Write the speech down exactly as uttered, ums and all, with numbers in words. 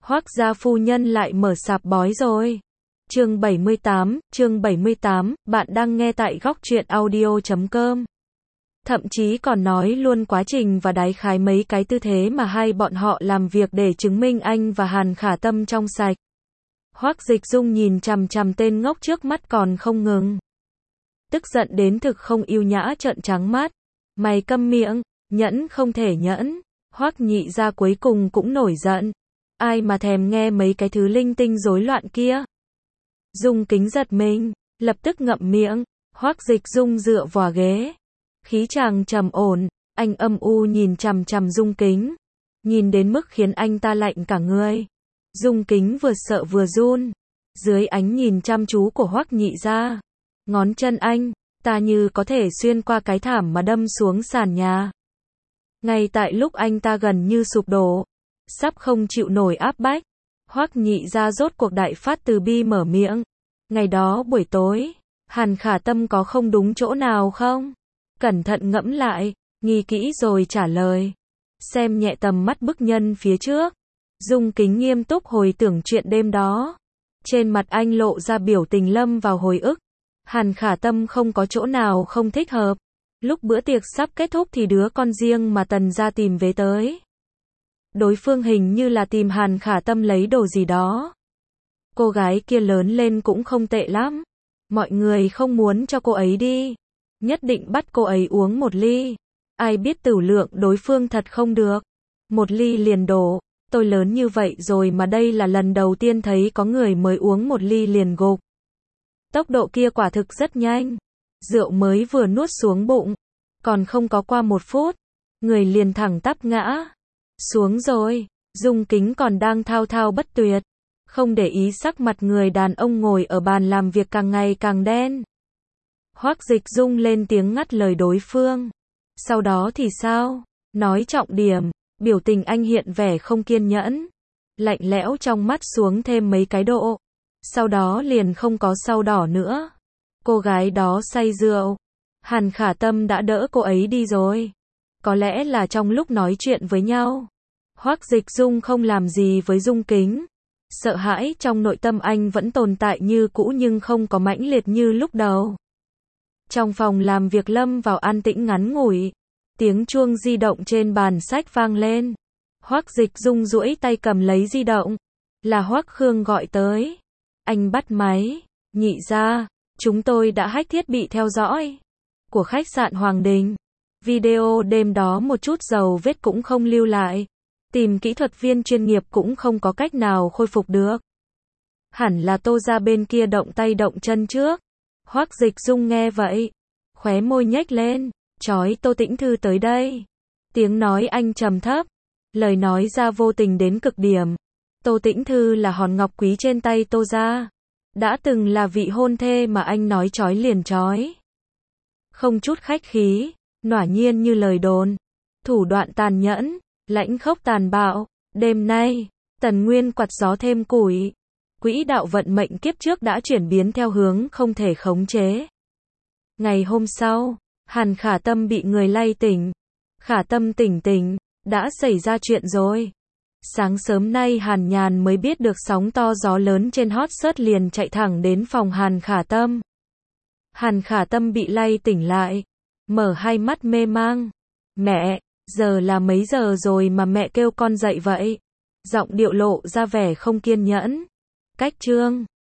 Hoác gia phu nhân lại mở sạp bói rồi. Chương bảy mươi tám, chương bảy mươi tám, bạn đang nghe tại góc truyện audio chấm com. Thậm chí còn nói luôn quá trình và đái khái mấy cái tư thế mà hai bọn họ làm việc để chứng minh anh và Hàn Khả Tâm trong sạch. Hoác Dịch Dung nhìn chằm chằm tên ngốc trước mắt còn không ngừng. Tức giận đến thực không yêu nhã trợn trắng mắt. Mày câm miệng, nhẫn không thể nhẫn. Hoác Nhị gia cuối cùng cũng nổi giận. Ai mà thèm nghe mấy cái thứ linh tinh rối loạn kia. Dung Kính giật mình, lập tức ngậm miệng. Hoác Dịch Dung dựa vào ghế. Khí chàng trầm ổn, anh âm u nhìn chằm chằm Dung Kính. Nhìn đến mức khiến anh ta lạnh cả người. Dung Kính vừa sợ vừa run. Dưới ánh nhìn chăm chú của Hoác Nhị gia, ngón chân anh, ta như có thể xuyên qua cái thảm mà đâm xuống sàn nhà. Ngay tại lúc anh ta gần như sụp đổ, sắp không chịu nổi áp bách, Hoác Nhị gia rốt cuộc đại phát từ bi mở miệng. Ngày đó buổi tối, Hàn Khả Tâm có không đúng chỗ nào không? Cẩn thận ngẫm lại, nghĩ kỹ rồi trả lời. Xem nhẹ tầm mắt bức nhân phía trước. Dung Kính nghiêm túc hồi tưởng chuyện đêm đó. Trên mặt anh lộ ra biểu tình lâm vào hồi ức. Hàn Khả Tâm không có chỗ nào không thích hợp. Lúc bữa tiệc sắp kết thúc thì đứa con riêng mà Tần gia tìm về tới. Đối phương hình như là tìm Hàn Khả Tâm lấy đồ gì đó. Cô gái kia lớn lên cũng không tệ lắm. Mọi người không muốn cho cô ấy đi. Nhất định bắt cô ấy uống một ly. Ai biết tửu lượng đối phương thật không được. Một ly liền đổ. Tôi lớn như vậy rồi mà đây là lần đầu tiên thấy có người mới uống một ly liền gục. Tốc độ kia quả thực rất nhanh. Rượu mới vừa nuốt xuống bụng. Còn không có qua một phút. Người liền thẳng tắp ngã xuống rồi. Dung Kính còn đang thao thao bất tuyệt. Không để ý sắc mặt người đàn ông ngồi ở bàn làm việc càng ngày càng đen. Hoác Dịch Dung lên tiếng ngắt lời đối phương. Sau đó thì sao? Nói trọng điểm. Biểu tình anh hiện vẻ không kiên nhẫn. Lạnh lẽo trong mắt xuống thêm mấy cái độ. Sau đó liền không có sau đỏ nữa. Cô gái đó say rượu. Hàn Khả Tâm đã đỡ cô ấy đi rồi. Có lẽ là trong lúc nói chuyện với nhau, Hoác Dịch Dung không làm gì với Dung Kính. Sợ hãi trong nội tâm anh vẫn tồn tại như cũ nhưng không có mãnh liệt như lúc đầu. Trong phòng làm việc lâm vào an tĩnh ngắn ngủi. Tiếng chuông di động trên bàn sách vang lên. Hoác Dịch Dung duỗi tay cầm lấy di động. Là Hoác Khương gọi tới. Anh bắt máy. Nhị gia, chúng tôi đã hack thiết bị theo dõi của khách sạn Hoàng Đình. Video đêm đó một chút dầu vết cũng không lưu lại. Tìm kỹ thuật viên chuyên nghiệp cũng không có cách nào khôi phục được. Hẳn là Tô gia bên kia động tay động chân trước. Hoác Dịch Dung nghe vậy, khóe môi nhếch lên. Chói, Tô Tĩnh Thư tới đây. Tiếng nói anh trầm thấp, lời nói ra vô tình đến cực điểm. Tô Tĩnh Thư là hòn ngọc quý trên tay Tô gia. Đã từng là vị hôn thê mà anh nói chói liền chói. Không chút khách khí, nỏa nhiên như lời đồn. Thủ đoạn tàn nhẫn, lãnh khốc tàn bạo. Đêm nay, Tần Nguyên quạt gió thêm củi. Quỹ đạo vận mệnh kiếp trước đã chuyển biến theo hướng không thể khống chế. Ngày hôm sau, Hàn Khả Tâm bị người lay tỉnh. Khả Tâm tỉnh tỉnh, đã xảy ra chuyện rồi. Sáng sớm nay Hàn Nhàn mới biết được sóng to gió lớn trên hot search liền chạy thẳng đến phòng Hàn Khả Tâm. Hàn Khả Tâm bị lay tỉnh lại, mở hai mắt mê mang. Mẹ, giờ là mấy giờ rồi mà mẹ kêu con dậy vậy? Giọng điệu lộ ra vẻ không kiên nhẫn. Cách chương